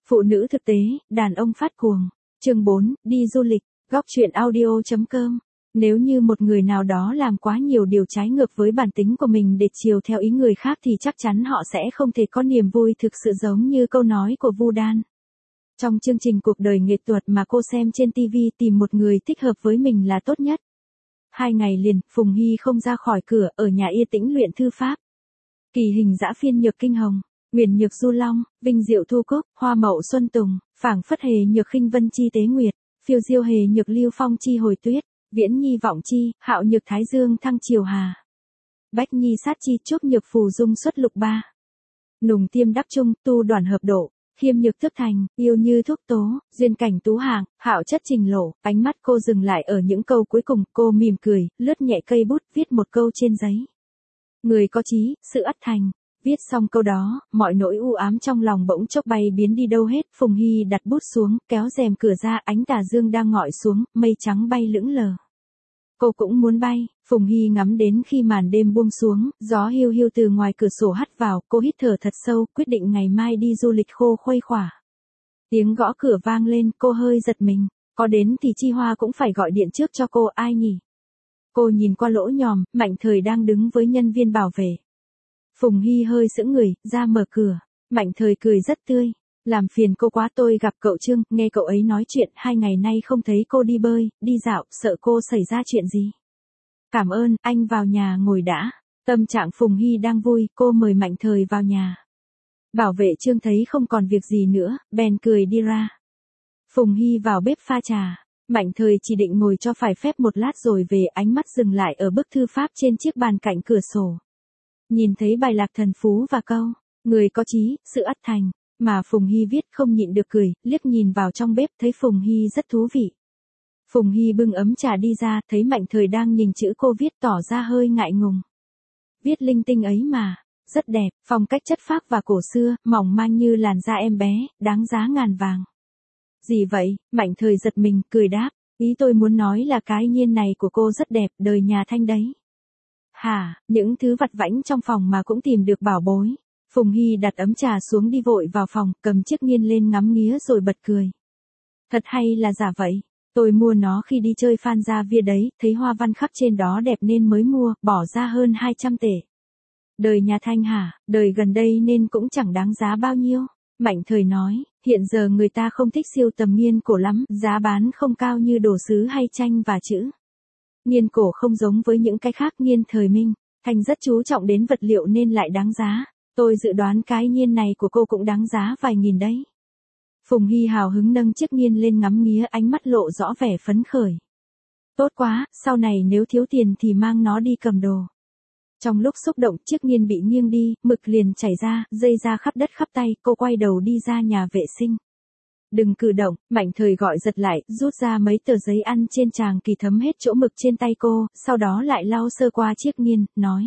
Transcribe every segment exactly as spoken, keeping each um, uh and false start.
Phụ nữ thực tế, đàn ông phát cuồng. Chương bốn, đi du lịch. Góc truyện audio.com. Nếu như một người nào đó làm quá nhiều điều trái ngược với bản tính của mình để chiều theo ý người khác thì chắc chắn họ sẽ không thể có niềm vui thực sự, giống như câu nói của Vu Đan. Trong chương trình cuộc đời nghệ thuật mà cô xem trên ti vi, tìm một người thích hợp với mình là tốt nhất. Hai ngày liền, Phùng Hy không ra khỏi cửa, ở nhà yên tĩnh luyện thư pháp. Kỳ hình dã phiên nhược kinh hồng, nguyền nhược du long, vinh diệu thu cúc, hoa mậu xuân tùng, phảng phất hề nhược khinh vân chi tế nguyệt, phiêu diêu hề nhược lưu phong chi hồi tuyết, viễn nhi vọng chi, hạo nhược thái dương thăng chiều hà. Bách nhi sát chi trúc nhược phù dung xuất lục ba. Nùng tiêm đắc trung, tu đoàn hợp độ, khiêm nhược thức thành, yêu như thuốc tố, duyên cảnh tú hạng, hạo chất trình lộ. Ánh mắt cô dừng lại ở những câu cuối cùng, cô mỉm cười, lướt nhẹ cây bút, viết một câu trên giấy. Người có chí, sự ắt thành. Viết xong câu đó, mọi nỗi u ám trong lòng bỗng chốc bay biến đi đâu hết. Phùng Hy đặt bút xuống, kéo rèm cửa ra, ánh tà dương đang ngọi xuống, mây trắng bay lững lờ. Cô cũng muốn bay. Phùng Hy ngắm đến khi màn đêm buông xuống, gió hiu hiu từ ngoài cửa sổ hắt vào, cô hít thở thật sâu, quyết định ngày mai đi du lịch khô khuây khỏa. Tiếng gõ cửa vang lên, cô hơi giật mình, có đến thì Chi Hoa cũng phải gọi điện trước cho cô, ai nhỉ? Cô nhìn qua lỗ nhòm, Mạnh Thời đang đứng với nhân viên bảo vệ. Phùng Hy hơi sững người, ra mở cửa. Mạnh Thời cười rất tươi. Làm phiền cô quá, tôi gặp cậu Trương, nghe cậu ấy nói chuyện, hai ngày nay không thấy cô đi bơi, đi dạo, sợ cô xảy ra chuyện gì. Cảm ơn, anh vào nhà ngồi đã. Tâm trạng Phùng Hy đang vui, cô mời Mạnh Thời vào nhà. Bảo vệ Trương thấy không còn việc gì nữa, bèn cười đi ra. Phùng Hy vào bếp pha trà. Mạnh Thời chỉ định ngồi cho phải phép một lát rồi về, ánh mắt dừng lại ở bức thư pháp trên chiếc bàn cạnh cửa sổ. Nhìn thấy bài lạc thần phú và câu, người có chí, sự ắt thành, mà Phùng Hy viết, không nhịn được cười, liếc nhìn vào trong bếp, thấy Phùng Hy rất thú vị. Phùng Hy bưng ấm trà đi ra, thấy Mạnh Thời đang nhìn chữ cô viết, tỏ ra hơi ngại ngùng. Viết linh tinh ấy mà, rất đẹp, phong cách chất phác và cổ xưa, mỏng manh như làn da em bé, đáng giá ngàn vàng. Gì vậy? Mạnh Thời giật mình, cười đáp, ý tôi muốn nói là cái nhiên này của cô rất đẹp, đời nhà Thanh đấy. Hả, những thứ vặt vãnh trong phòng mà cũng tìm được bảo bối. Phùng Hy đặt ấm trà xuống, đi vội vào phòng, cầm chiếc nghiên lên ngắm nghía rồi bật cười. Thật hay là giả vậy? Tôi mua nó khi đi chơi Phan Gia Via đấy, thấy hoa văn khắc trên đó đẹp nên mới mua, bỏ ra hơn hai trăm tệ. Đời nhà Thanh hả, đời gần đây nên cũng chẳng đáng giá bao nhiêu. Mạnh Thời nói, hiện giờ người ta không thích siêu tầm nghiên cổ lắm, giá bán không cao như đồ sứ hay tranh và chữ. Nghiên cổ không giống với những cái khác, nghiên thời Minh, Thanh rất chú trọng đến vật liệu nên lại đáng giá. Tôi dự đoán cái nghiên này của cô cũng đáng giá vài nghìn đấy. Phùng Hy hào hứng nâng chiếc nghiên lên ngắm nghía, ánh mắt lộ rõ vẻ phấn khởi. Tốt quá, sau này nếu thiếu tiền thì mang nó đi cầm đồ. Trong lúc xúc động, chiếc nghiên bị nghiêng đi, mực liền chảy ra, dây ra khắp đất khắp tay, cô quay đầu đi ra nhà vệ sinh. Đừng cử động, Mạnh Thời gọi giật lại, rút ra mấy tờ giấy ăn trên tràng kỳ thấm hết chỗ mực trên tay cô, sau đó lại lau sơ qua chiếc nghiên, nói.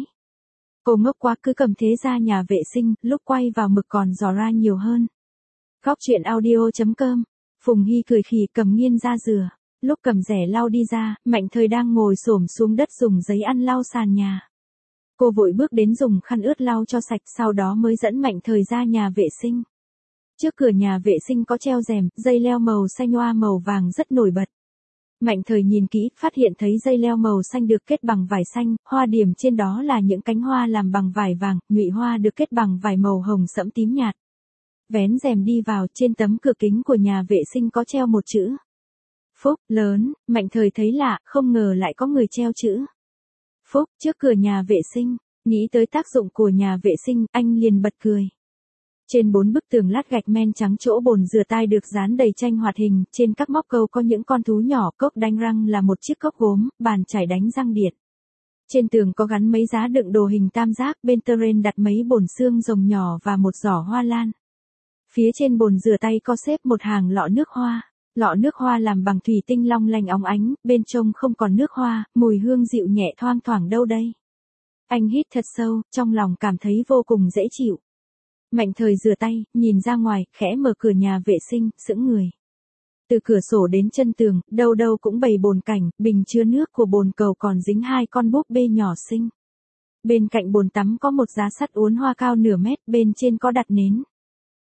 Cô ngốc quá, cứ cầm thế ra nhà vệ sinh, lúc quay vào mực còn rò ra nhiều hơn. Góc truyện audio.com. Phùng Hy cười khì, cầm nghiên ra rửa. Lúc cầm rẻ lau đi ra, Mạnh Thời đang ngồi xổm xuống đất dùng giấy ăn lau sàn nhà. Cô vội bước đến dùng khăn ướt lau cho sạch, sau đó mới dẫn Mạnh Thời ra nhà vệ sinh. Trước cửa nhà vệ sinh có treo rèm, dây leo màu xanh hoa màu vàng rất nổi bật. Mạnh Thời nhìn kỹ, phát hiện thấy dây leo màu xanh được kết bằng vải xanh, hoa điểm trên đó là những cánh hoa làm bằng vải vàng, nhụy hoa được kết bằng vải màu hồng sẫm tím nhạt. Vén rèm đi vào, trên tấm cửa kính của nhà vệ sinh có treo một chữ. Phúc, lớn. Mạnh Thời thấy lạ, không ngờ lại có người treo chữ Phúc trước cửa nhà vệ sinh. Nghĩ tới tác dụng của nhà vệ sinh, anh liền bật cười. Trên bốn bức tường lát gạch men trắng, chỗ bồn rửa tay được dán đầy tranh hoạt hình, trên các móc câu có những con thú nhỏ, cốc đánh răng là một chiếc cốc gốm, bàn chải đánh răng điện. Trên tường có gắn mấy giá đựng đồ hình tam giác, bên terrain đặt mấy bồn xương rồng nhỏ và một giỏ hoa lan. Phía trên bồn rửa tay có xếp một hàng lọ nước hoa. Lọ nước hoa làm bằng thủy tinh long lanh óng ánh, bên trong không còn nước hoa, mùi hương dịu nhẹ thoang thoảng đâu đây. Anh hít thật sâu, trong lòng cảm thấy vô cùng dễ chịu. Mạnh Thời rửa tay, nhìn ra ngoài, khẽ mở cửa nhà vệ sinh, sững người. Từ cửa sổ đến chân tường, đâu đâu cũng bày bồn cảnh, bình chứa nước của bồn cầu còn dính hai con búp bê nhỏ xinh. Bên cạnh bồn tắm có một giá sắt uốn hoa cao nửa mét, bên trên có đặt nến.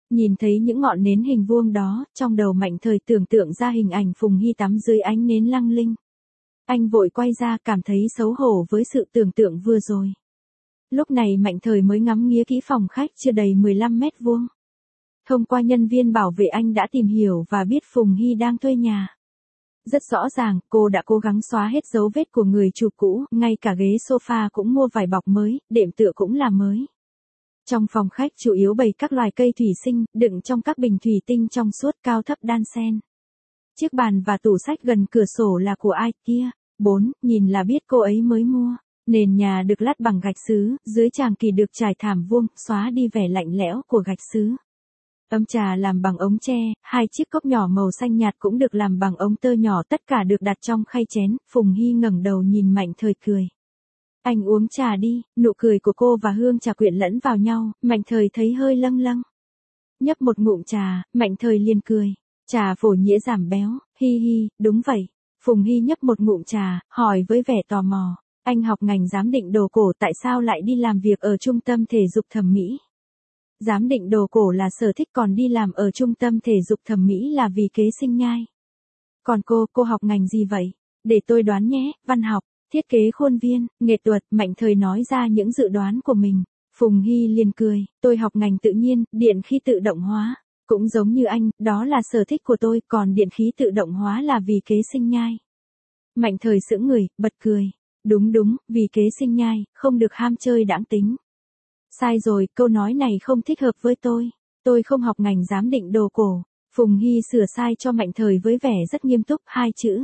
Nhìn thấy những ngọn nến hình vuông đó, trong đầu Mạnh Thời tưởng tượng ra hình ảnh Phùng Hy tắm dưới ánh nến lăng linh. Anh vội quay ra cảm thấy xấu hổ với sự tưởng tượng vừa rồi. Lúc này Mạnh Thời mới ngắm nghía kỹ phòng khách chưa đầy mười lăm mét vuông. Thông qua nhân viên bảo vệ anh đã tìm hiểu và biết Phùng Hy đang thuê nhà. Rất rõ ràng, cô đã cố gắng xóa hết dấu vết của người chủ cũ, ngay cả ghế sofa cũng mua vải bọc mới, đệm tựa cũng là mới. Trong phòng khách chủ yếu bày các loài cây thủy sinh, đựng trong các bình thủy tinh trong suốt cao thấp đan xen. Chiếc bàn và tủ sách gần cửa sổ là của ai kia? bốn. Nhìn là biết cô ấy mới mua. Nền nhà được lát bằng gạch sứ, dưới tràng kỳ được trải thảm vuông, xóa đi vẻ lạnh lẽo của gạch sứ. Ấm trà làm bằng ống tre, hai chiếc cốc nhỏ màu xanh nhạt cũng được làm bằng ống tơ nhỏ, tất cả được đặt trong khay chén. Phùng Hy ngẩng đầu nhìn Mạnh Thời cười. Anh uống trà đi, nụ cười của cô và hương trà quyện lẫn vào nhau, Mạnh Thời thấy hơi lâng lâng. Nhấp một ngụm trà, Mạnh Thời liền cười. Trà phổ nhĩa giảm béo, hi hi, đúng vậy. Phùng Hy nhấp một ngụm trà, hỏi với vẻ tò mò. Anh học ngành giám định đồ cổ tại sao lại đi làm việc ở trung tâm thể dục thẩm mỹ? Giám định đồ cổ là sở thích, còn đi làm ở trung tâm thể dục thẩm mỹ là vì kế sinh nhai. Còn cô, cô học ngành gì vậy? Để tôi đoán nhé, văn học, thiết kế khuôn viên, nghệ thuật. Mạnh Thời nói ra những dự đoán của mình. Phùng Hy liền cười, tôi học ngành tự nhiên, điện khí tự động hóa. Cũng giống như anh, đó là sở thích của tôi, còn điện khí tự động hóa là vì kế sinh nhai. Mạnh Thời sững người, bật cười. Đúng đúng, vì kế sinh nhai, không được ham chơi đãng tính. Sai rồi, câu nói này không thích hợp với tôi. Tôi không học ngành giám định đồ cổ. Phùng Hy sửa sai cho Mạnh Thời với vẻ rất nghiêm túc, hai chữ.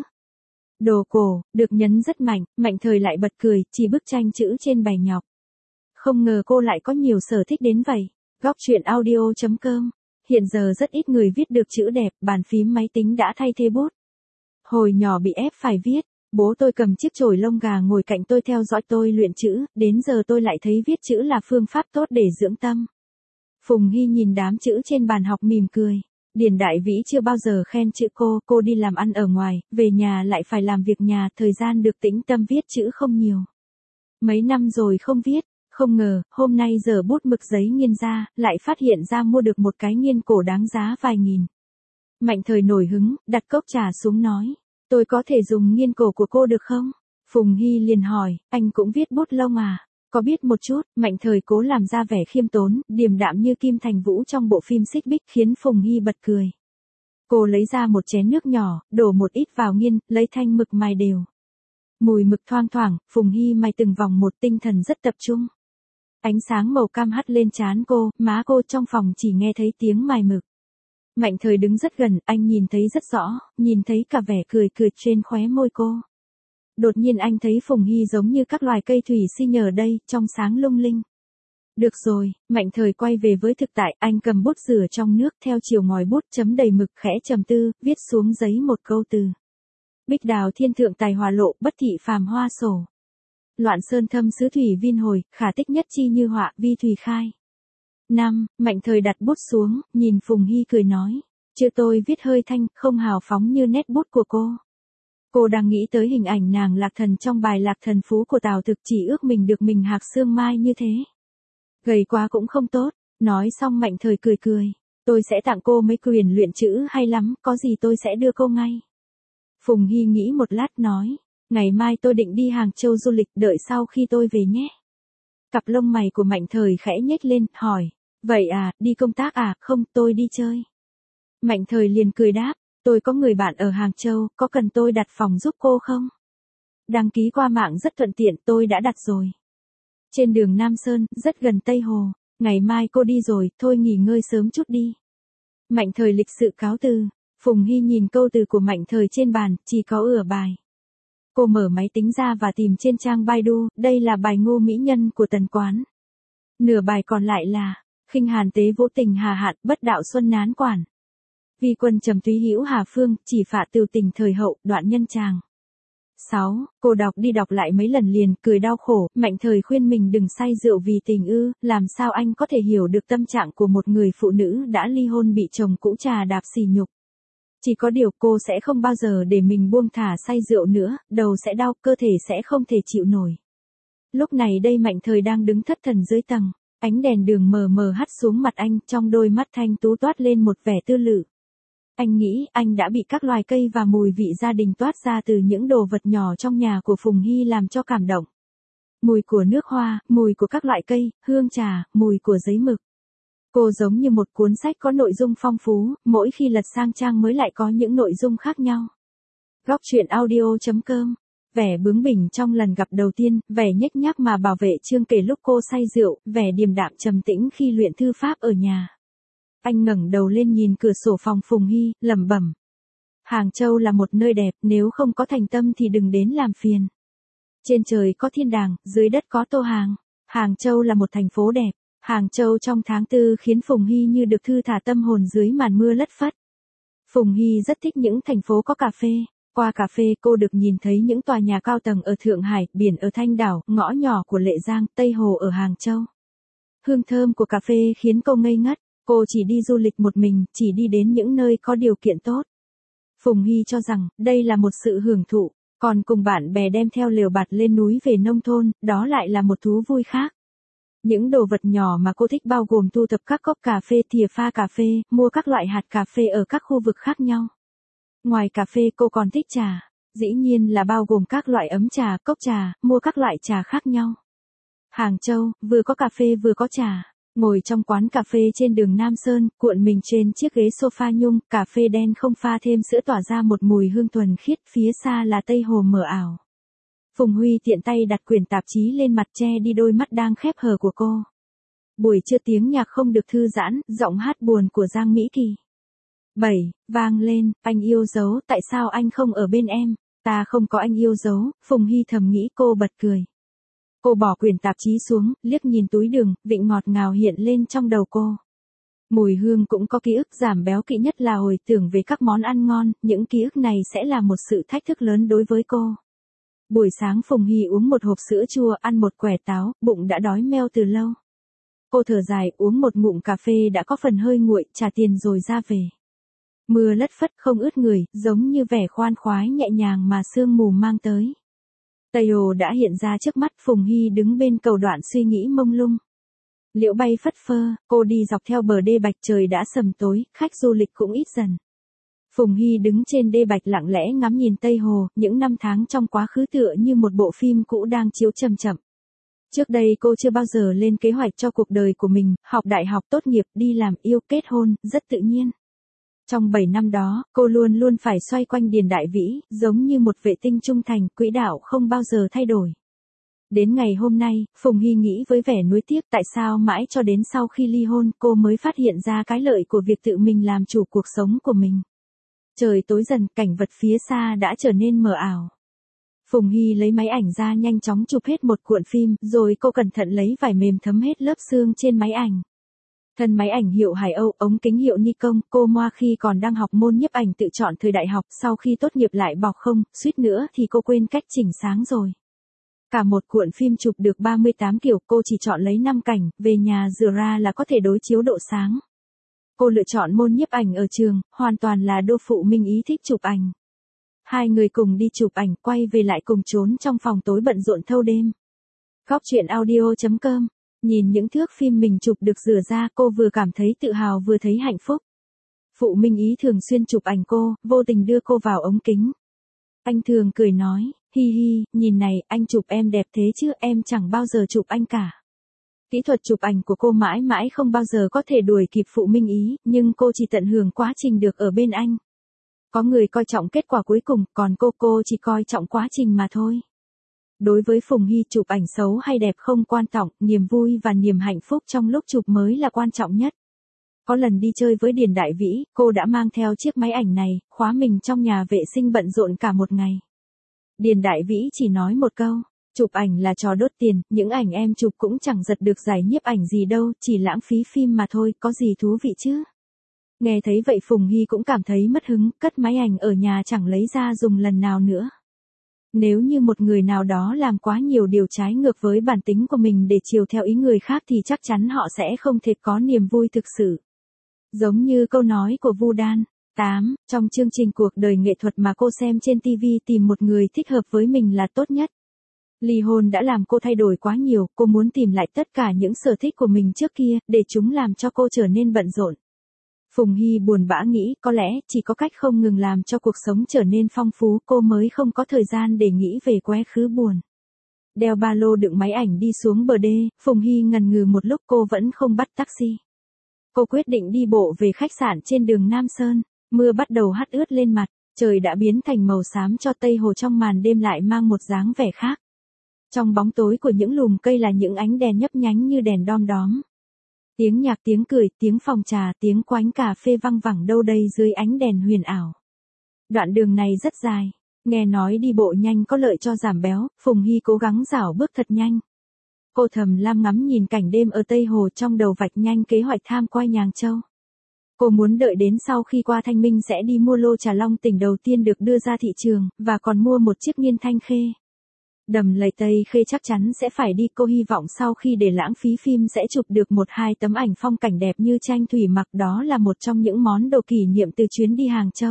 Đồ cổ, được nhấn rất mạnh, Mạnh Thời lại bật cười, chỉ bức tranh chữ trên bày nhọc. Không ngờ cô lại có nhiều sở thích đến vậy. Góc truyện audio chấm com. Hiện giờ rất ít người viết được chữ đẹp, bàn phím máy tính đã thay thế bút. Hồi nhỏ bị ép phải viết. Bố tôi cầm chiếc chổi lông gà ngồi cạnh tôi theo dõi tôi luyện chữ, đến giờ tôi lại thấy viết chữ là phương pháp tốt để dưỡng tâm. Phùng Hy nhìn đám chữ trên bàn học mỉm cười. Điền Đại Vĩ chưa bao giờ khen chữ cô, cô đi làm ăn ở ngoài, về nhà lại phải làm việc nhà, thời gian được tĩnh tâm viết chữ không nhiều. Mấy năm rồi không viết, không ngờ, hôm nay giờ bút mực giấy nghiên ra, lại phát hiện ra mua được một cái nghiên cổ đáng giá vài nghìn. Mạnh Thời nổi hứng, đặt cốc trà xuống nói. Tôi có thể dùng nghiên cổ của cô được không? Phùng Hy liền hỏi, anh cũng viết bút lông à? Có biết một chút. Mạnh Thời cố làm ra vẻ khiêm tốn, điềm đạm như Kim Thành Vũ trong bộ phim Xích Bích, khiến Phùng Hy bật cười. Cô lấy ra một chén nước nhỏ, đổ một ít vào nghiên, lấy thanh mực mài đều. Mùi mực thoang thoảng, Phùng Hy mài từng vòng một, tinh thần rất tập trung. Ánh sáng màu cam hắt lên trán cô, má cô trong phòng chỉ nghe thấy tiếng mài mực. Mạnh Thời đứng rất gần, anh nhìn thấy rất rõ, nhìn thấy cả vẻ cười cười trên khóe môi cô. Đột nhiên anh thấy Phùng Hy giống như các loài cây thủy sinh ở đây, trong sáng lung linh. Được rồi, Mạnh Thời quay về với thực tại, anh cầm bút rửa trong nước, theo chiều ngòi bút, chấm đầy mực, khẽ trầm tư, viết xuống giấy một câu từ. Bích đào thiên thượng tài hòa lộ, bất thị phàm hoa sổ. Loạn sơn thâm xứ thủy viên hồi, khả tích nhất chi như họa, vi thủy khai. năm. Mạnh Thời đặt bút xuống, nhìn Phùng Hy cười nói. Chữ tôi viết hơi thanh, không hào phóng như nét bút của cô. Cô đang nghĩ tới hình ảnh nàng Lạc Thần trong bài Lạc Thần Phú của Tào Thực, chỉ ước mình được mình hạc xương mai như thế. Gầy quá cũng không tốt. Nói xong Mạnh Thời cười cười. Tôi sẽ tặng cô mấy quyền luyện chữ hay lắm, có gì tôi sẽ đưa cô ngay. Phùng Hy nghĩ một lát nói. Ngày mai tôi định đi Hàng Châu du lịch, đợi sau khi tôi về nhé. Cặp lông mày của Mạnh Thời khẽ nhếch lên, hỏi. Vậy à, đi công tác à? Không, tôi đi chơi. Mạnh Thời liền cười đáp. Tôi có người bạn ở Hàng Châu, có cần tôi đặt phòng giúp cô không? Đăng ký qua mạng rất thuận tiện, tôi đã đặt rồi. Trên đường Nam Sơn, rất gần Tây Hồ. Ngày mai cô đi rồi, thôi nghỉ ngơi sớm chút đi. Mạnh Thời lịch sự cáo từ. Phùng Hy nhìn câu từ của Mạnh Thời trên bàn, chỉ có ửa bài. Cô mở máy tính ra và tìm trên trang Baidu, đây là bài Ngô Mỹ Nhân của Tần Quán. Nửa bài còn lại là, khinh hàn tế vô tình hà hạn, bất đạo xuân nán quản. Vi quân trầm túy hữu hà phương, chỉ phạ từu tình thời hậu, đoạn nhân tràng. sáu. Cô đọc đi đọc lại mấy lần liền, cười đau khổ, Mạnh Thời khuyên mình đừng say rượu vì tình ư, làm sao anh có thể hiểu được tâm trạng của một người phụ nữ đã ly hôn bị chồng cũ trà đạp sỉ nhục. Chỉ có điều cô sẽ không bao giờ để mình buông thả say rượu nữa, đầu sẽ đau, cơ thể sẽ không thể chịu nổi. Lúc này đây Mạnh Thời đang đứng thất thần dưới tầng. Ánh đèn đường mờ mờ hắt xuống mặt anh, trong đôi mắt thanh tú toát lên một vẻ tư lự. Anh nghĩ anh đã bị các loài cây và mùi vị gia đình toát ra từ những đồ vật nhỏ trong nhà của Phùng Hy làm cho cảm động. Mùi của nước hoa, mùi của các loại cây, hương trà, mùi của giấy mực. Cô giống như một cuốn sách có nội dung phong phú, mỗi khi lật sang trang mới lại có những nội dung khác nhau. Góc truyện audio chấm com. Vẻ bướng bỉnh trong lần gặp đầu tiên, vẻ nhếch nhác mà bảo vệ Trương kể lúc cô say rượu, vẻ điềm đạm trầm tĩnh khi luyện thư pháp ở nhà. Anh ngẩng đầu lên nhìn cửa sổ phòng Phùng Hy, lẩm bẩm. Hàng Châu là một nơi đẹp, nếu không có thành tâm thì đừng đến làm phiền. Trên trời có thiên đàng, dưới đất có Tô Hàng. Hàng Châu là một thành phố đẹp. Hàng Châu trong tháng tư khiến Phùng Hy như được thư thả tâm hồn dưới màn mưa lất phất. Phùng Hy rất thích những thành phố có cà phê. Qua cà phê cô được nhìn thấy những tòa nhà cao tầng ở Thượng Hải, biển ở Thanh Đảo, ngõ nhỏ của Lệ Giang, Tây Hồ ở Hàng Châu. Hương thơm của cà phê khiến cô ngây ngất. Cô chỉ đi du lịch một mình, chỉ đi đến những nơi có điều kiện tốt. Phùng Hy cho rằng, đây là một sự hưởng thụ, còn cùng bạn bè đem theo lều bạt lên núi về nông thôn, đó lại là một thú vui khác. Những đồ vật nhỏ mà cô thích bao gồm thu thập các cốc cà phê, thìa pha cà phê, mua các loại hạt cà phê ở các khu vực khác nhau. Ngoài cà phê cô còn thích trà, dĩ nhiên là bao gồm các loại ấm trà, cốc trà, mua các loại trà khác nhau. Hàng Châu, vừa có cà phê vừa có trà. Ngồi trong quán cà phê trên đường Nam Sơn, cuộn mình trên chiếc ghế sofa nhung, cà phê đen không pha thêm sữa tỏa ra một mùi hương thuần khiết, phía xa là Tây Hồ mờ ảo. Phùng Huy tiện tay đặt quyển tạp chí lên mặt che đi đôi mắt đang khép hờ của cô. Buổi trưa tiếng nhạc không được thư giãn, giọng hát buồn của Giang Mỹ Kỳ. bảy, vang lên, anh yêu dấu, tại sao anh không ở bên em, ta không có anh yêu dấu, Phùng Hy thầm nghĩ cô bật cười. Cô bỏ quyển tạp chí xuống, liếc nhìn túi đường, vị ngọt ngào hiện lên trong đầu cô. Mùi hương cũng có ký ức, giảm béo kỵ nhất là hồi tưởng về các món ăn ngon, những ký ức này sẽ là một sự thách thức lớn đối với cô. Buổi sáng Phùng Hy uống một hộp sữa chua, ăn một quẻ táo, bụng đã đói meo từ lâu. Cô thở dài, uống một ngụm cà phê đã có phần hơi nguội, trả tiền rồi ra về. Mưa lất phất không ướt người, giống như vẻ khoan khoái nhẹ nhàng mà sương mù mang tới. Tây Hồ đã hiện ra trước mắt, Phùng Hy đứng bên cầu đoạn suy nghĩ mông lung. Liễu bay phất phơ, cô đi dọc theo bờ đê Bạch, trời đã sầm tối, khách du lịch cũng ít dần. Phùng Hy đứng trên đê Bạch lặng lẽ ngắm nhìn Tây Hồ, những năm tháng trong quá khứ tựa như một bộ phim cũ đang chiếu chậm chậm. Trước đây cô chưa bao giờ lên kế hoạch cho cuộc đời của mình, học đại học, tốt nghiệp, đi làm, yêu, kết hôn, rất tự nhiên. Trong bảy năm đó, cô luôn luôn phải xoay quanh Điền Đại Vĩ, giống như một vệ tinh trung thành, quỹ đạo không bao giờ thay đổi. Đến ngày hôm nay, Phùng Hy nghĩ với vẻ nuối tiếc, tại sao mãi cho đến sau khi ly hôn cô mới phát hiện ra cái lợi của việc tự mình làm chủ cuộc sống của mình. Trời tối dần, cảnh vật phía xa đã trở nên mờ ảo. Phùng Hy lấy máy ảnh ra nhanh chóng chụp hết một cuộn phim, rồi cô cẩn thận lấy vải mềm thấm hết lớp xương trên máy ảnh. Thân máy ảnh hiệu Hải Âu, ống kính hiệu Nikon, cô Moa khi còn đang học môn nhiếp ảnh tự chọn thời đại học, sau khi tốt nghiệp lại bọc không, suýt nữa thì cô quên cách chỉnh sáng rồi. Cả một cuộn phim chụp được ba mươi tám kiểu, cô chỉ chọn lấy năm cảnh, về nhà rửa ra là có thể đối chiếu độ sáng. Cô lựa chọn môn nhiếp ảnh ở trường, hoàn toàn là đô phụ Minh Ý thích chụp ảnh. Hai người cùng đi chụp ảnh, quay về lại cùng trốn trong phòng tối bận rộn thâu đêm. Góc truyện audio chấm com. Nhìn những thước phim mình chụp được rửa ra, cô vừa cảm thấy tự hào vừa thấy hạnh phúc. Phụ Minh Ý thường xuyên chụp ảnh cô, vô tình đưa cô vào ống kính. Anh thường cười nói, hi hi, nhìn này, anh chụp em đẹp thế chứ, em chẳng bao giờ chụp anh cả. Kỹ thuật chụp ảnh của cô mãi mãi không bao giờ có thể đuổi kịp Phụ Minh Ý, nhưng cô chỉ tận hưởng quá trình được ở bên anh. Có người coi trọng kết quả cuối cùng, còn cô cô chỉ coi trọng quá trình mà thôi. Đối với Phùng Hy, chụp ảnh xấu hay đẹp không quan trọng, niềm vui và niềm hạnh phúc trong lúc chụp mới là quan trọng nhất. Có lần đi chơi với Điền Đại Vĩ, cô đã mang theo chiếc máy ảnh này, khóa mình trong nhà vệ sinh bận rộn cả một ngày. Điền Đại Vĩ chỉ nói một câu, chụp ảnh là trò đốt tiền, những ảnh em chụp cũng chẳng giật được giải nhiếp ảnh gì đâu, chỉ lãng phí phim mà thôi, có gì thú vị chứ. Nghe thấy vậy Phùng Hy cũng cảm thấy mất hứng, cất máy ảnh ở nhà chẳng lấy ra dùng lần nào nữa. Nếu như một người nào đó làm quá nhiều điều trái ngược với bản tính của mình để chiều theo ý người khác thì chắc chắn họ sẽ không thể có niềm vui thực sự. Giống như câu nói của Vu Đan. tám. Trong chương trình cuộc đời nghệ thuật mà cô xem trên ti vi, tìm một người thích hợp với mình là tốt nhất. Ly hôn đã làm cô thay đổi quá nhiều, cô muốn tìm lại tất cả những sở thích của mình trước kia, để chúng làm cho cô trở nên bận rộn. Phùng Hy buồn bã nghĩ, có lẽ, chỉ có cách không ngừng làm cho cuộc sống trở nên phong phú, cô mới không có thời gian để nghĩ về quá khứ buồn. Đeo ba lô đựng máy ảnh đi xuống bờ đê, Phùng Hy ngần ngừ một lúc cô vẫn không bắt taxi. Cô quyết định đi bộ về khách sạn trên đường Nam Sơn, mưa bắt đầu hắt ướt lên mặt, trời đã biến thành màu xám cho Tây Hồ trong màn đêm lại mang một dáng vẻ khác. Trong bóng tối của những lùm cây là những ánh đèn nhấp nhánh như đèn đom đóm. Tiếng nhạc, tiếng cười, tiếng phòng trà, tiếng quán cà phê văng vẳng đâu đây dưới ánh đèn huyền ảo. Đoạn đường này rất dài, nghe nói đi bộ nhanh có lợi cho giảm béo, Phùng Hy cố gắng rảo bước thật nhanh. Cô thầm lam ngắm nhìn cảnh đêm ở Tây Hồ, trong đầu vạch nhanh kế hoạch tham quan Nhàng Châu. Cô muốn đợi đến sau khi qua Thanh Minh sẽ đi mua lô trà long tỉnh đầu tiên được đưa ra thị trường, và còn mua một chiếc nghiên thanh khê. Đầm lầy Tây Khê chắc chắn sẽ phải đi, cô hy vọng sau khi để lãng phí phim sẽ chụp được một hai tấm ảnh phong cảnh đẹp như tranh thủy mặc, đó là một trong những món đồ kỷ niệm từ chuyến đi Hàng Châu.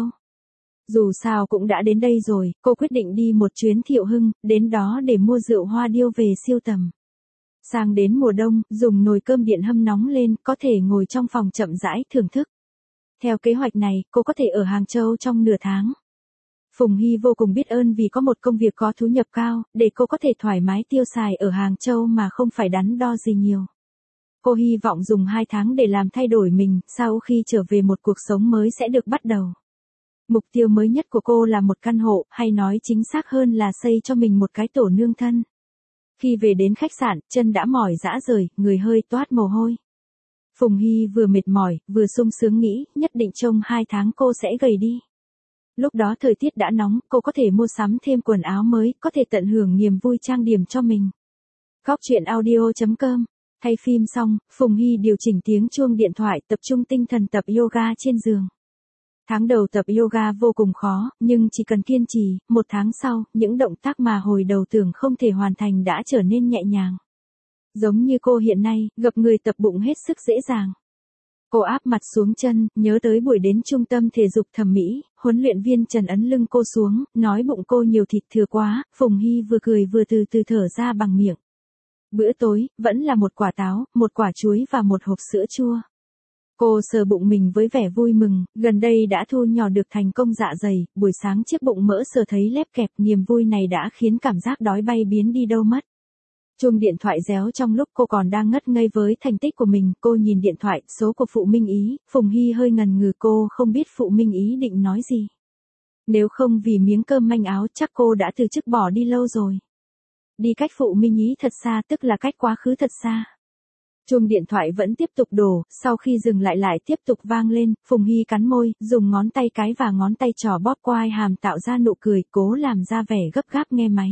Dù sao cũng đã đến đây rồi, cô quyết định đi một chuyến Thiệu Hưng, đến đó để mua rượu hoa điêu về siêu tầm. Sang đến mùa đông, dùng nồi cơm điện hâm nóng lên, có thể ngồi trong phòng chậm rãi thưởng thức. Theo kế hoạch này, cô có thể ở Hàng Châu trong nửa tháng. Phùng Hy vô cùng biết ơn vì có một công việc có thu nhập cao, để cô có thể thoải mái tiêu xài ở Hàng Châu mà không phải đắn đo gì nhiều. Cô hy vọng dùng hai tháng để làm thay đổi mình, sau khi trở về một cuộc sống mới sẽ được bắt đầu. Mục tiêu mới nhất của cô là một căn hộ, hay nói chính xác hơn là xây cho mình một cái tổ nương thân. Khi về đến khách sạn, chân đã mỏi rã rời, người hơi toát mồ hôi. Phùng Hy vừa mệt mỏi, vừa sung sướng nghĩ, nhất định trong hai tháng cô sẽ gầy đi. Lúc đó thời tiết đã nóng, cô có thể mua sắm thêm quần áo mới, có thể tận hưởng niềm vui trang điểm cho mình. Góc truyện audio chấm com. Thay phim xong, Phùng Hy điều chỉnh tiếng chuông điện thoại, tập trung tinh thần tập yoga trên giường. Tháng đầu tập yoga vô cùng khó, nhưng chỉ cần kiên trì, một tháng sau, những động tác mà hồi đầu tưởng không thể hoàn thành đã trở nên nhẹ nhàng. Giống như cô hiện nay, gặp người tập bụng hết sức dễ dàng. Cô áp mặt xuống chân, nhớ tới buổi đến trung tâm thể dục thẩm mỹ, huấn luyện viên Trần ấn lưng cô xuống, nói bụng cô nhiều thịt thừa quá, Phùng Hy vừa cười vừa từ từ thở ra bằng miệng. Bữa tối, vẫn là một quả táo, một quả chuối và một hộp sữa chua. Cô sờ bụng mình với vẻ vui mừng, gần đây đã thu nhỏ được thành công dạ dày, buổi sáng chiếc bụng mỡ sờ thấy lép kẹp, niềm vui này đã khiến cảm giác đói bay biến đi đâu mất. Chuông điện thoại réo trong lúc cô còn đang ngất ngây với thành tích của mình, cô nhìn điện thoại, số của Phụ Minh Ý, Phùng Hy hơi ngần ngừ, cô không biết Phụ Minh Ý định nói gì. Nếu không vì miếng cơm manh áo chắc cô đã từ chức bỏ đi lâu rồi. Đi cách Phụ Minh Ý thật xa, tức là cách quá khứ thật xa. Chuông điện thoại vẫn tiếp tục đổ, sau khi dừng lại lại tiếp tục vang lên, Phùng Hy cắn môi, dùng ngón tay cái và ngón tay trỏ bóp quai hàm tạo ra nụ cười, cố làm ra vẻ gấp gáp nghe máy.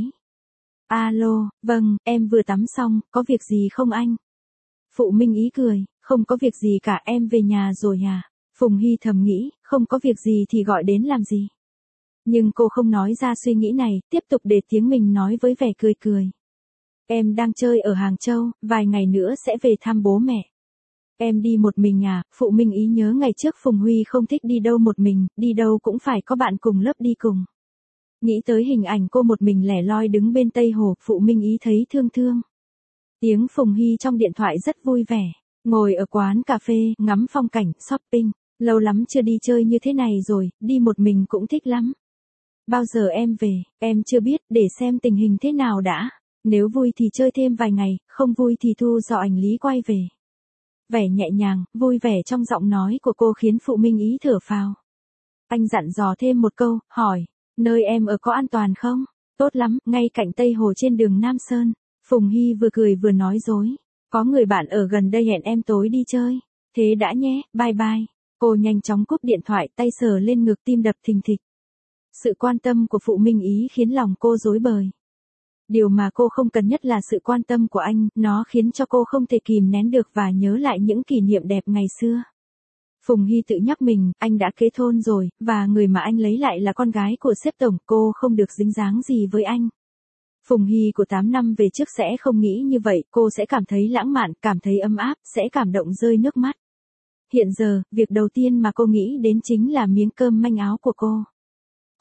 Alo, vâng, em vừa tắm xong, có việc gì không anh? Phụ Minh Ý cười, không có việc gì cả, em về nhà rồi à? Phùng Hy thầm nghĩ, không có việc gì thì gọi đến làm gì? Nhưng cô không nói ra suy nghĩ này, tiếp tục để tiếng mình nói với vẻ cười cười. Em đang chơi ở Hàng Châu, vài ngày nữa sẽ về thăm bố mẹ. Em đi một mình à? Phụ Minh Ý nhớ ngày trước Phùng Huy không thích đi đâu một mình, đi đâu cũng phải có bạn cùng lớp đi cùng. Nghĩ tới hình ảnh cô một mình lẻ loi đứng bên Tây Hồ, Phụ Minh Ý thấy thương thương. Tiếng Phùng Hy trong điện thoại rất vui vẻ, ngồi ở quán cà phê, ngắm phong cảnh, shopping, lâu lắm chưa đi chơi như thế này rồi, đi một mình cũng thích lắm. Bao giờ em về, em chưa biết, để xem tình hình thế nào đã. Nếu vui thì chơi thêm vài ngày, không vui thì thu dọn hành lý quay về. Vẻ nhẹ nhàng, vui vẻ trong giọng nói của cô khiến Phụ Minh Ý thở phào. Anh dặn dò thêm một câu, hỏi, nơi em ở có an toàn không? Tốt lắm, ngay cạnh Tây Hồ trên đường Nam Sơn. Phùng Hy vừa cười vừa nói dối. Có người bạn ở gần đây hẹn em tối đi chơi. Thế đã nhé, bye bye. Cô nhanh chóng cúp điện thoại, tay sờ lên ngực, tim đập thình thịch. Sự quan tâm của Phụ Minh Ý khiến lòng cô rối bời. Điều mà cô không cần nhất là sự quan tâm của anh, nó khiến cho cô không thể kìm nén được và nhớ lại những kỷ niệm đẹp ngày xưa. Phùng Hy tự nhắc mình, anh đã kết hôn rồi, và người mà anh lấy lại là con gái của sếp tổng, cô không được dính dáng gì với anh. Phùng Hy của tám năm về trước sẽ không nghĩ như vậy, cô sẽ cảm thấy lãng mạn, cảm thấy ấm áp, sẽ cảm động rơi nước mắt. Hiện giờ, việc đầu tiên mà cô nghĩ đến chính là miếng cơm manh áo của cô.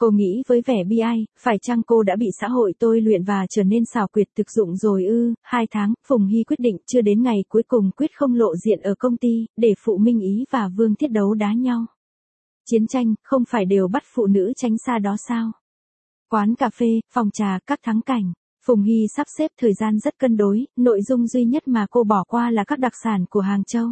Cô nghĩ với vẻ bi ai, phải chăng cô đã bị xã hội tôi luyện và trở nên xảo quyệt thực dụng rồi ư? Hai tháng, Phùng Hy quyết định chưa đến ngày cuối cùng quyết không lộ diện ở công ty, để phụ Minh Ý và Vương Thiết đấu đá nhau. Chiến tranh, không phải đều bắt phụ nữ tránh xa đó sao? Quán cà phê, phòng trà, các thắng cảnh. Phùng Hy sắp xếp thời gian rất cân đối, nội dung duy nhất mà cô bỏ qua là các đặc sản của Hàng Châu.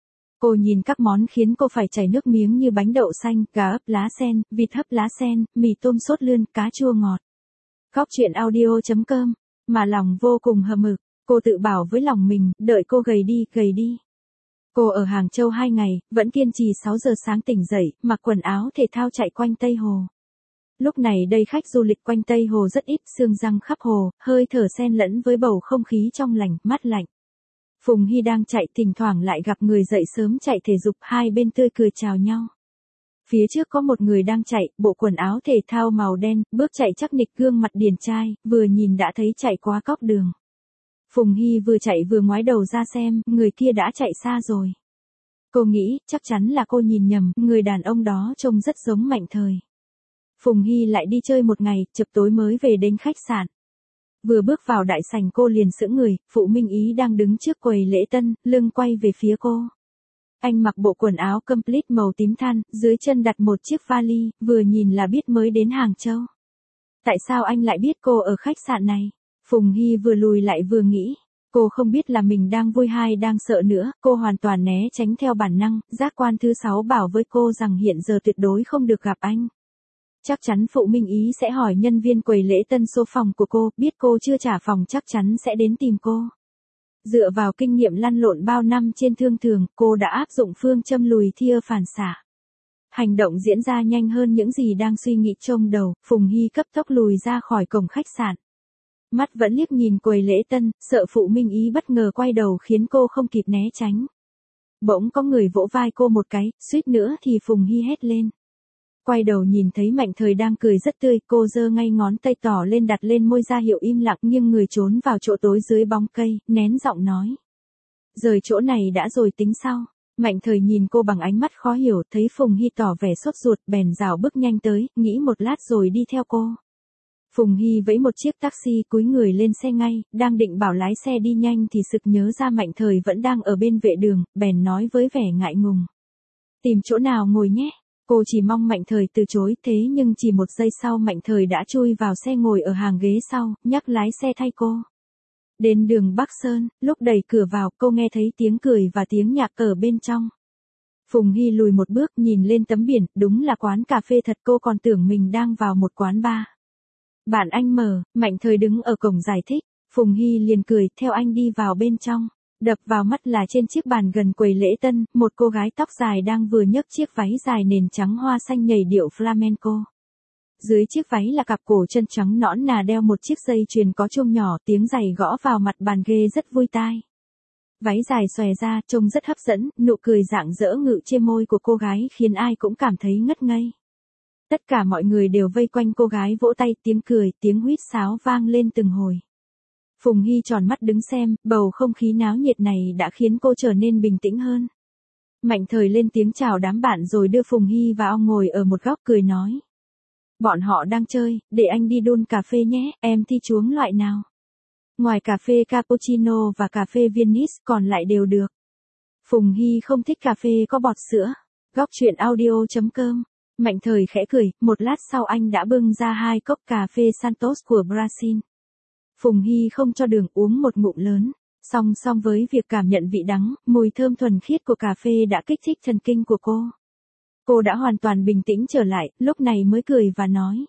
Cô nhìn các món khiến cô phải chảy nước miếng như bánh đậu xanh, gà ấp lá sen, vịt hấp lá sen, mì tôm sốt lươn, cá chua ngọt. Góc chuyện audio chấm com, mà lòng vô cùng hậm hực, cô tự bảo với lòng mình, đợi cô gầy đi, gầy đi. Cô ở Hàng Châu hai ngày, vẫn kiên trì sáu giờ sáng tỉnh dậy, mặc quần áo thể thao chạy quanh Tây Hồ. Lúc này đây khách du lịch quanh Tây Hồ rất ít, sương răng khắp hồ, hơi thở xen lẫn với bầu không khí trong lành, mát lạnh. Phùng Hy đang chạy, thỉnh thoảng lại gặp người dậy sớm chạy thể dục, hai bên tươi cười chào nhau. Phía trước có một người đang chạy, bộ quần áo thể thao màu đen, bước chạy chắc nịch, gương mặt điển trai, vừa nhìn đã thấy chạy quá cóc đường. Phùng Hy vừa chạy vừa ngoái đầu ra xem, người kia đã chạy xa rồi. Cô nghĩ, chắc chắn là cô nhìn nhầm, người đàn ông đó trông rất giống Mạnh Thời. Phùng Hy lại đi chơi một ngày, chập tối mới về đến khách sạn. Vừa bước vào đại sảnh cô liền sững người, phụ Minh Ý đang đứng trước quầy lễ tân, lưng quay về phía cô. Anh mặc bộ quần áo complete màu tím than, dưới chân đặt một chiếc vali, vừa nhìn là biết mới đến Hàng Châu. Tại sao anh lại biết cô ở khách sạn này? Phùng Hy vừa lùi lại vừa nghĩ. Cô không biết là mình đang vui hay đang sợ nữa, cô hoàn toàn né tránh theo bản năng, giác quan thứ sáu bảo với cô rằng hiện giờ tuyệt đối không được gặp anh. Chắc chắn phụ Minh Ý sẽ hỏi nhân viên quầy lễ tân số phòng của cô, biết cô chưa trả phòng chắc chắn sẽ đến tìm cô. Dựa vào kinh nghiệm lăn lộn bao năm trên thương trường, cô đã áp dụng phương châm lùi thia phản xạ. Hành động diễn ra nhanh hơn những gì đang suy nghĩ trong đầu, Phùng Hy cấp tốc lùi ra khỏi cổng khách sạn. Mắt vẫn liếc nhìn quầy lễ tân, sợ phụ Minh Ý bất ngờ quay đầu khiến cô không kịp né tránh. Bỗng có người vỗ vai cô một cái, suýt nữa thì Phùng Hy hét lên. Quay đầu nhìn thấy Mạnh Thời đang cười rất tươi, cô giơ ngay ngón tay tỏ lên đặt lên môi ra hiệu im lặng, nhưng người trốn vào chỗ tối dưới bóng cây, nén giọng nói. Rời chỗ này đã rồi tính sau. Mạnh Thời nhìn cô bằng ánh mắt khó hiểu, thấy Phùng Hy tỏ vẻ sốt ruột, bèn rảo bước nhanh tới, nghĩ một lát rồi đi theo cô. Phùng Hy vẫy một chiếc taxi, cúi người lên xe ngay, đang định bảo lái xe đi nhanh thì sực nhớ ra Mạnh Thời vẫn đang ở bên vệ đường, bèn nói với vẻ ngại ngùng. Tìm chỗ nào ngồi nhé. Cô chỉ mong Mạnh Thời từ chối, thế nhưng chỉ một giây sau Mạnh Thời đã chui vào xe ngồi ở hàng ghế sau, nhắc lái xe thay cô. Đến đường Bắc Sơn, lúc đẩy cửa vào, cô nghe thấy tiếng cười và tiếng nhạc ở bên trong. Phùng Hy lùi một bước nhìn lên tấm biển, đúng là quán cà phê thật, cô còn tưởng mình đang vào một quán bar. Bạn anh mở, Mạnh Thời đứng ở cổng giải thích, Phùng Hy liền cười, theo anh đi vào bên trong. Đập vào mắt là trên chiếc bàn gần quầy lễ tân, một cô gái tóc dài đang vừa nhấc chiếc váy dài nền trắng hoa xanh nhảy điệu flamenco. Dưới chiếc váy là cặp cổ chân trắng nõn nà đeo một chiếc dây chuyền có chuông nhỏ, tiếng giày gõ vào mặt bàn ghê rất vui tai. Váy dài xòe ra, trông rất hấp dẫn, nụ cười rạng rỡ ngự trên môi của cô gái khiến ai cũng cảm thấy ngất ngây. Tất cả mọi người đều vây quanh cô gái vỗ tay, tiếng cười, tiếng huýt sáo vang lên từng hồi. Phùng Hy tròn mắt đứng xem, bầu không khí náo nhiệt này đã khiến cô trở nên bình tĩnh hơn. Mạnh Thời lên tiếng chào đám bạn rồi đưa Phùng Hy vào ngồi ở một góc cười nói. Bọn họ đang chơi, để anh đi đun cà phê nhé, em thi chuống loại nào? Ngoài cà phê cappuccino và cà phê Viennese còn lại đều được. Phùng Hy không thích cà phê có bọt sữa. Góc chuyện audio chấm com. Mạnh Thời khẽ cười, một lát sau anh đã bưng ra hai cốc cà phê Santos của Brazil. Phùng Hy không cho đường, uống một ngụm lớn. Song song với việc cảm nhận vị đắng, mùi thơm thuần khiết của cà phê đã kích thích thần kinh của cô. Cô đã hoàn toàn bình tĩnh trở lại, lúc này mới cười và nói.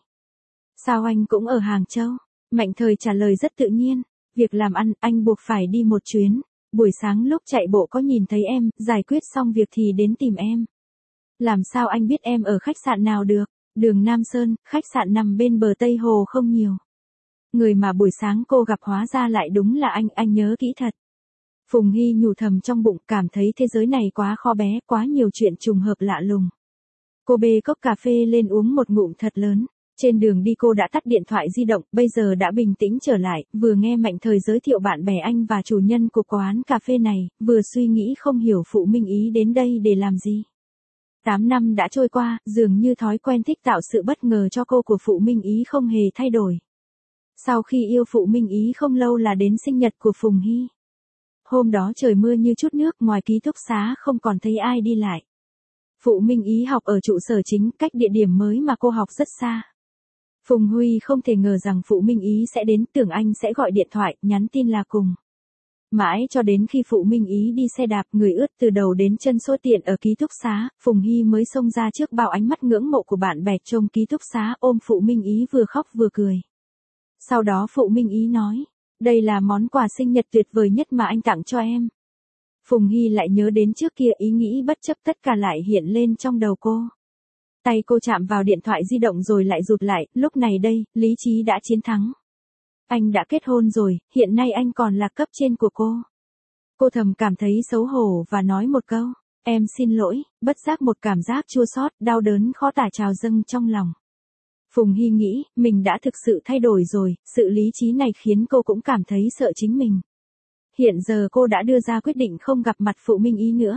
Sao anh cũng ở Hàng Châu? Mạnh Thời trả lời rất tự nhiên. Việc làm ăn, anh buộc phải đi một chuyến. Buổi sáng lúc chạy bộ có nhìn thấy em, giải quyết xong việc thì đến tìm em. Làm sao anh biết em ở khách sạn nào được? Đường Nam Sơn, khách sạn nằm bên bờ Tây Hồ không nhiều. Người mà buổi sáng cô gặp hóa ra lại đúng là anh, anh nhớ kỹ thật. Phùng Hy nhủ thầm trong bụng, cảm thấy thế giới này quá kho bé, quá nhiều chuyện trùng hợp lạ lùng. Cô bê cốc cà phê lên uống một ngụm thật lớn. Trên đường đi cô đã tắt điện thoại di động, bây giờ đã bình tĩnh trở lại, vừa nghe Mạnh Thời giới thiệu bạn bè anh và chủ nhân của quán cà phê này, vừa suy nghĩ không hiểu phụ Minh Ý đến đây để làm gì. tám năm đã trôi qua, dường như thói quen thích tạo sự bất ngờ cho cô của Phụ Minh Ý không hề thay đổi. Sau khi yêu Phụ Minh Ý không lâu là đến sinh nhật của Phùng Hy. Hôm đó trời mưa như chút nước, ngoài ký túc xá không còn thấy ai đi lại. Phụ Minh Ý học ở trụ sở chính, cách địa điểm mới mà cô học rất xa. Phùng Huy không thể ngờ rằng Phụ Minh Ý sẽ đến, tưởng anh sẽ gọi điện thoại, nhắn tin là cùng. Mãi cho đến khi Phụ Minh Ý đi xe đạp, người ướt từ đầu đến chân xô tiện ở ký túc xá, Phùng Hy mới xông ra trước bao ánh mắt ngưỡng mộ của bạn bè trong ký túc xá, ôm Phụ Minh Ý vừa khóc vừa cười. Sau đó Phụ Minh Ý nói, đây là món quà sinh nhật tuyệt vời nhất mà anh tặng cho em. Phùng Hy lại nhớ đến trước kia, ý nghĩ bất chấp tất cả lại hiện lên trong đầu cô. Tay cô chạm vào điện thoại di động rồi lại rụt lại, lúc này đây, lý trí đã chiến thắng. Anh đã kết hôn rồi, hiện nay anh còn là cấp trên của cô. Cô thầm cảm thấy xấu hổ và nói một câu, em xin lỗi, bất giác một cảm giác chua xót, đau đớn khó tả trào dâng trong lòng. Phùng Hy nghĩ, mình đã thực sự thay đổi rồi, sự lý trí này khiến cô cũng cảm thấy sợ chính mình. Hiện giờ cô đã đưa ra quyết định không gặp mặt Phụ Minh Ý nữa.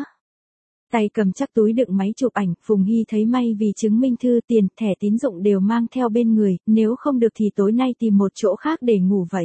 Tay cầm chắc túi đựng máy chụp ảnh, Phùng Hy thấy may vì chứng minh thư, tiền, thẻ tín dụng đều mang theo bên người, nếu không được thì tối nay tìm một chỗ khác để ngủ vậy.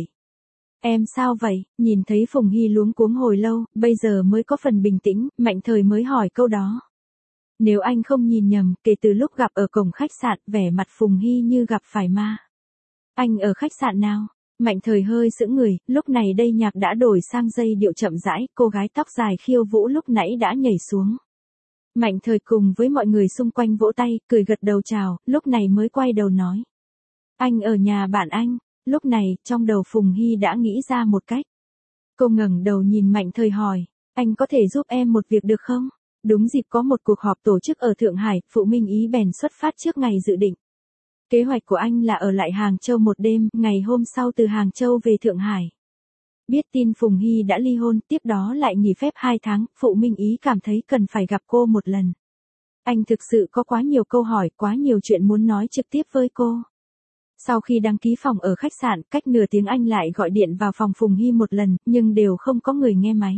Em sao vậy? Nhìn thấy Phùng Hy luống cuống hồi lâu, bây giờ mới có phần bình tĩnh, Mạnh Thời mới hỏi câu đó. Nếu anh không nhìn nhầm, kể từ lúc gặp ở cổng khách sạn, vẻ mặt Phùng Hy như gặp phải ma. Anh ở khách sạn nào? Mạnh Thời hơi sững người, lúc này đây nhạc đã đổi sang giai điệu chậm rãi, cô gái tóc dài khiêu vũ lúc nãy đã nhảy xuống. Mạnh Thời cùng với mọi người xung quanh vỗ tay, cười gật đầu chào, lúc này mới quay đầu nói. Anh ở nhà bạn anh. Lúc này, trong đầu Phùng Hy đã nghĩ ra một cách. Cô ngẩng đầu nhìn Mạnh Thời hỏi, anh có thể giúp em một việc được không? Đúng dịp có một cuộc họp tổ chức ở Thượng Hải, Phụ Minh Ý bèn xuất phát trước ngày dự định. Kế hoạch của anh là ở lại Hàng Châu một đêm, ngày hôm sau từ Hàng Châu về Thượng Hải. Biết tin Phùng Hy đã ly hôn, tiếp đó lại nghỉ phép hai tháng, Phụ Minh Ý cảm thấy cần phải gặp cô một lần. Anh thực sự có quá nhiều câu hỏi, quá nhiều chuyện muốn nói trực tiếp với cô. Sau khi đăng ký phòng ở khách sạn, cách nửa tiếng anh lại gọi điện vào phòng Phùng Hy một lần, nhưng đều không có người nghe máy.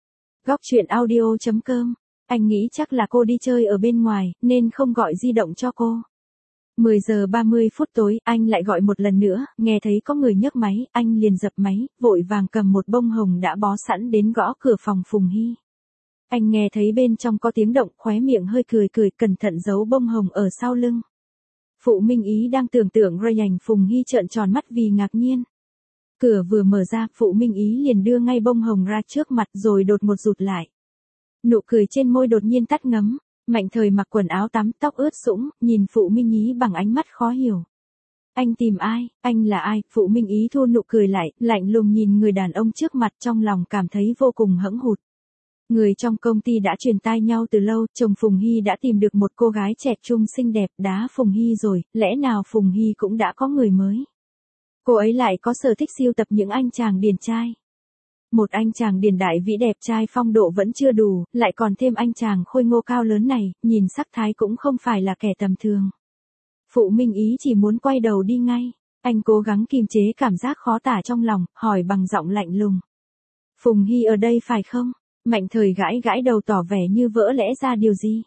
Góc truyện audio chấm com, anh nghĩ chắc là cô đi chơi ở bên ngoài, nên không gọi di động cho cô. mười giờ ba mươi phút tối, anh lại gọi một lần nữa, nghe thấy có người nhấc máy, anh liền dập máy, vội vàng cầm một bông hồng đã bó sẵn đến gõ cửa phòng Phùng Hy. Anh nghe thấy bên trong có tiếng động, khóe miệng hơi cười cười, cẩn thận giấu bông hồng ở sau lưng. Phụ Minh Ý đang tưởng tượng rồi ảnh Phùng Hy trợn tròn mắt vì ngạc nhiên. Cửa vừa mở ra, Phụ Minh Ý liền đưa ngay bông hồng ra trước mặt rồi đột ngột rụt lại. Nụ cười trên môi đột nhiên tắt ngấm. Mạnh Thời mặc quần áo tắm, tóc ướt sũng, nhìn Phụ Minh Ý bằng ánh mắt khó hiểu. Anh tìm ai? Anh là ai? Phụ Minh Ý thu nụ cười lại, lạnh lùng nhìn người đàn ông trước mặt, trong lòng cảm thấy vô cùng hẫng hụt. Người trong công ty đã truyền tai nhau từ lâu, chồng Phùng Hy đã tìm được một cô gái trẻ trung xinh đẹp, đá Phùng Hy rồi, lẽ nào Phùng Hy cũng đã có người mới? Cô ấy lại có sở thích sưu tập những anh chàng điển trai. Một anh chàng điển đại vĩ đẹp trai phong độ vẫn chưa đủ, lại còn thêm anh chàng khôi ngô cao lớn này, nhìn sắc thái cũng không phải là kẻ tầm thường. Phụ Minh Ý chỉ muốn quay đầu đi ngay, anh cố gắng kiềm chế cảm giác khó tả trong lòng, hỏi bằng giọng lạnh lùng. Phùng Hy ở đây phải không? Mạnh Thời gãi gãi đầu tỏ vẻ như vỡ lẽ ra điều gì.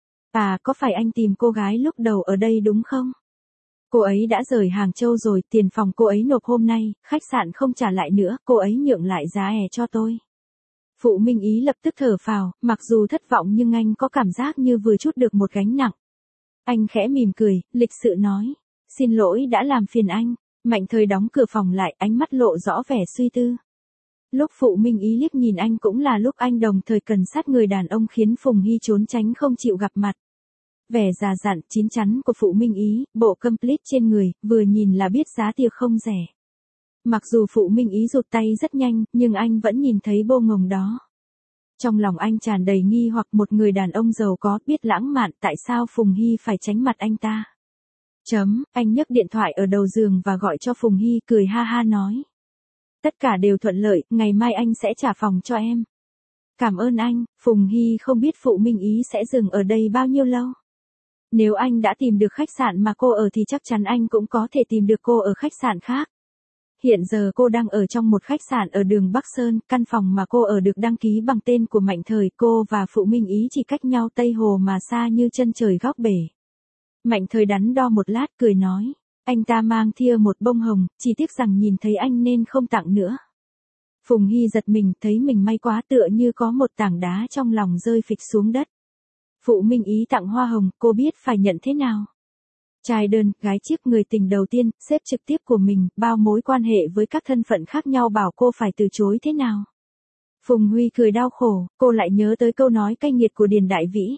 À, có phải anh tìm cô gái lúc đầu ở đây đúng không? Cô ấy đã rời Hàng Châu rồi, tiền phòng cô ấy nộp hôm nay, khách sạn không trả lại nữa, cô ấy nhượng lại giá ẻ cho tôi. Phụ Minh Ý lập tức thở phào, mặc dù thất vọng nhưng anh có cảm giác như vừa trút được một gánh nặng. Anh khẽ mỉm cười, lịch sự nói, xin lỗi đã làm phiền anh. Mạnh Thời đóng cửa phòng lại, ánh mắt lộ rõ vẻ suy tư. Lúc Phụ Minh Ý liếc nhìn anh cũng là lúc anh đồng thời cần sát người đàn ông khiến Phùng Hy trốn tránh không chịu gặp mặt. Vẻ già dặn, chín chắn của Phụ Minh Ý, bộ complete trên người, vừa nhìn là biết giá tiền không rẻ. Mặc dù Phụ Minh Ý rụt tay rất nhanh, nhưng anh vẫn nhìn thấy bông hồng đó. Trong lòng anh tràn đầy nghi hoặc, một người đàn ông giàu có, biết lãng mạn, tại sao Phùng Hy phải tránh mặt anh ta? Chấm, anh nhấc điện thoại ở đầu giường và gọi cho Phùng Hy, cười ha ha nói. Tất cả đều thuận lợi, ngày mai anh sẽ trả phòng cho em. Cảm ơn anh. Phùng Hy không biết Phụ Minh Ý sẽ dừng ở đây bao nhiêu lâu. Nếu anh đã tìm được khách sạn mà cô ở thì chắc chắn anh cũng có thể tìm được cô ở khách sạn khác. Hiện giờ cô đang ở trong một khách sạn ở đường Bắc Sơn, căn phòng mà cô ở được đăng ký bằng tên của Mạnh Thời, cô và Phụ Minh Ý chỉ cách nhau Tây Hồ mà xa như chân trời góc bể. Mạnh Thời đắn đo một lát cười nói, anh ta mang thìa một bông hồng, chỉ tiếc rằng nhìn thấy anh nên không tặng nữa. Phùng Hy giật mình, thấy mình may quá, tựa như có một tảng đá trong lòng rơi phịch xuống đất. Phụ Minh Ý tặng hoa hồng, cô biết phải nhận thế nào. Trai đơn, gái chiếc, người tình đầu tiên, sếp trực tiếp của mình, bao mối quan hệ với các thân phận khác nhau, bảo cô phải từ chối thế nào. Phùng Huy cười đau khổ, cô lại nhớ tới câu nói cay nghiệt của Điền Đại Vĩ.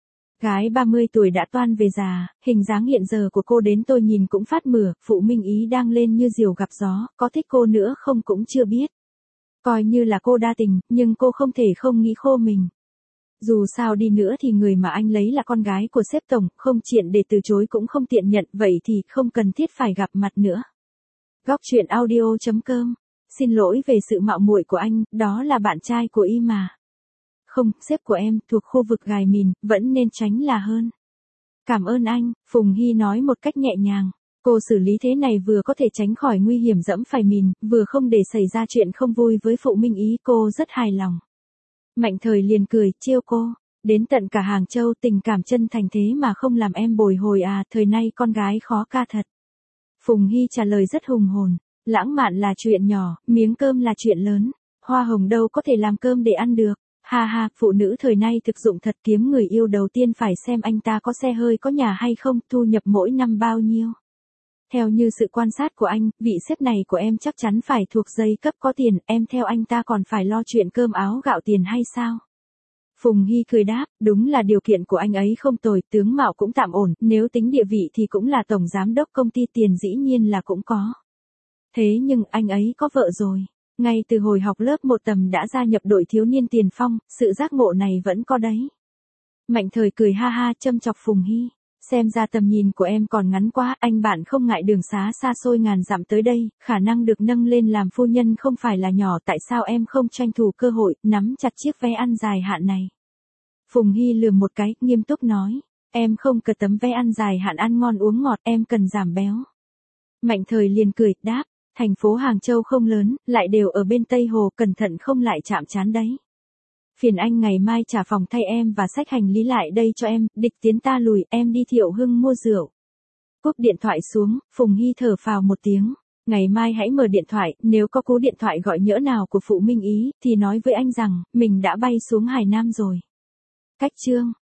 Gái ba mươi tuổi đã toan về già, hình dáng hiện giờ của cô đến tôi nhìn cũng phát mửa, Phụ Minh Ý đang lên như diều gặp gió, có thích cô nữa không cũng chưa biết. Coi như là cô đa tình, nhưng cô không thể không nghĩ khô mình. Dù sao đi nữa thì người mà anh lấy là con gái của sếp tổng, không tiện để từ chối cũng không tiện nhận, vậy thì không cần thiết phải gặp mặt nữa. Góc truyện audio chấm com. Xin lỗi về sự mạo muội của anh, đó là bạn trai của y mà. Không, sếp của em, thuộc khu vực gài mìn, vẫn nên tránh là hơn. Cảm ơn anh, Phùng Hy nói một cách nhẹ nhàng. Cô xử lý thế này vừa có thể tránh khỏi nguy hiểm dẫm phải mìn, vừa không để xảy ra chuyện không vui với Phụ Minh Ý, cô rất hài lòng. Mạnh Thời liền cười, trêu cô, đến tận cả Hàng Châu tình cảm chân thành thế mà không làm em bồi hồi à, thời nay con gái khó ca thật. Phùng Hy trả lời rất hùng hồn, lãng mạn là chuyện nhỏ, miếng cơm là chuyện lớn, hoa hồng đâu có thể làm cơm để ăn được. Ha ha, phụ nữ thời nay thực dụng thật, kiếm người yêu đầu tiên phải xem anh ta có xe hơi có nhà hay không, thu nhập mỗi năm bao nhiêu. Theo như sự quan sát của anh, vị sếp này của em chắc chắn phải thuộc giai cấp có tiền, em theo anh ta còn phải lo chuyện cơm áo gạo tiền hay sao? Phùng Hy cười đáp, đúng là điều kiện của anh ấy không tồi, tướng mạo cũng tạm ổn, nếu tính địa vị thì cũng là tổng giám đốc công ty, tiền dĩ nhiên là cũng có. Thế nhưng anh ấy có vợ rồi. Ngay từ hồi học lớp một tầm đã gia nhập đội thiếu niên tiền phong, sự giác ngộ này vẫn có đấy. Mạnh Thời cười ha ha châm chọc Phùng Hy. Xem ra tầm nhìn của em còn ngắn quá, anh bạn không ngại đường xá xa xôi ngàn dặm tới đây, khả năng được nâng lên làm phu nhân không phải là nhỏ, tại sao em không tranh thủ cơ hội, nắm chặt chiếc vé ăn dài hạn này. Phùng Hy lườm một cái, nghiêm túc nói, em không cần tấm vé ăn dài hạn ăn ngon uống ngọt, em cần giảm béo. Mạnh Thời liền cười, đáp, thành phố Hàng Châu không lớn, lại đều ở bên Tây Hồ, cẩn thận không lại chạm trán đấy. Phiền anh ngày mai trả phòng thay em và xách hành lý lại đây cho em, địch tiến ta lùi, em đi Thiệu Hưng mua rượu. Cúp điện thoại xuống, Phùng Hy thở phào một tiếng, ngày mai hãy mở điện thoại, nếu có cú điện thoại gọi nhỡ nào của Phụ Minh Ý, thì nói với anh rằng, mình đã bay xuống Hải Nam rồi. Cách chương.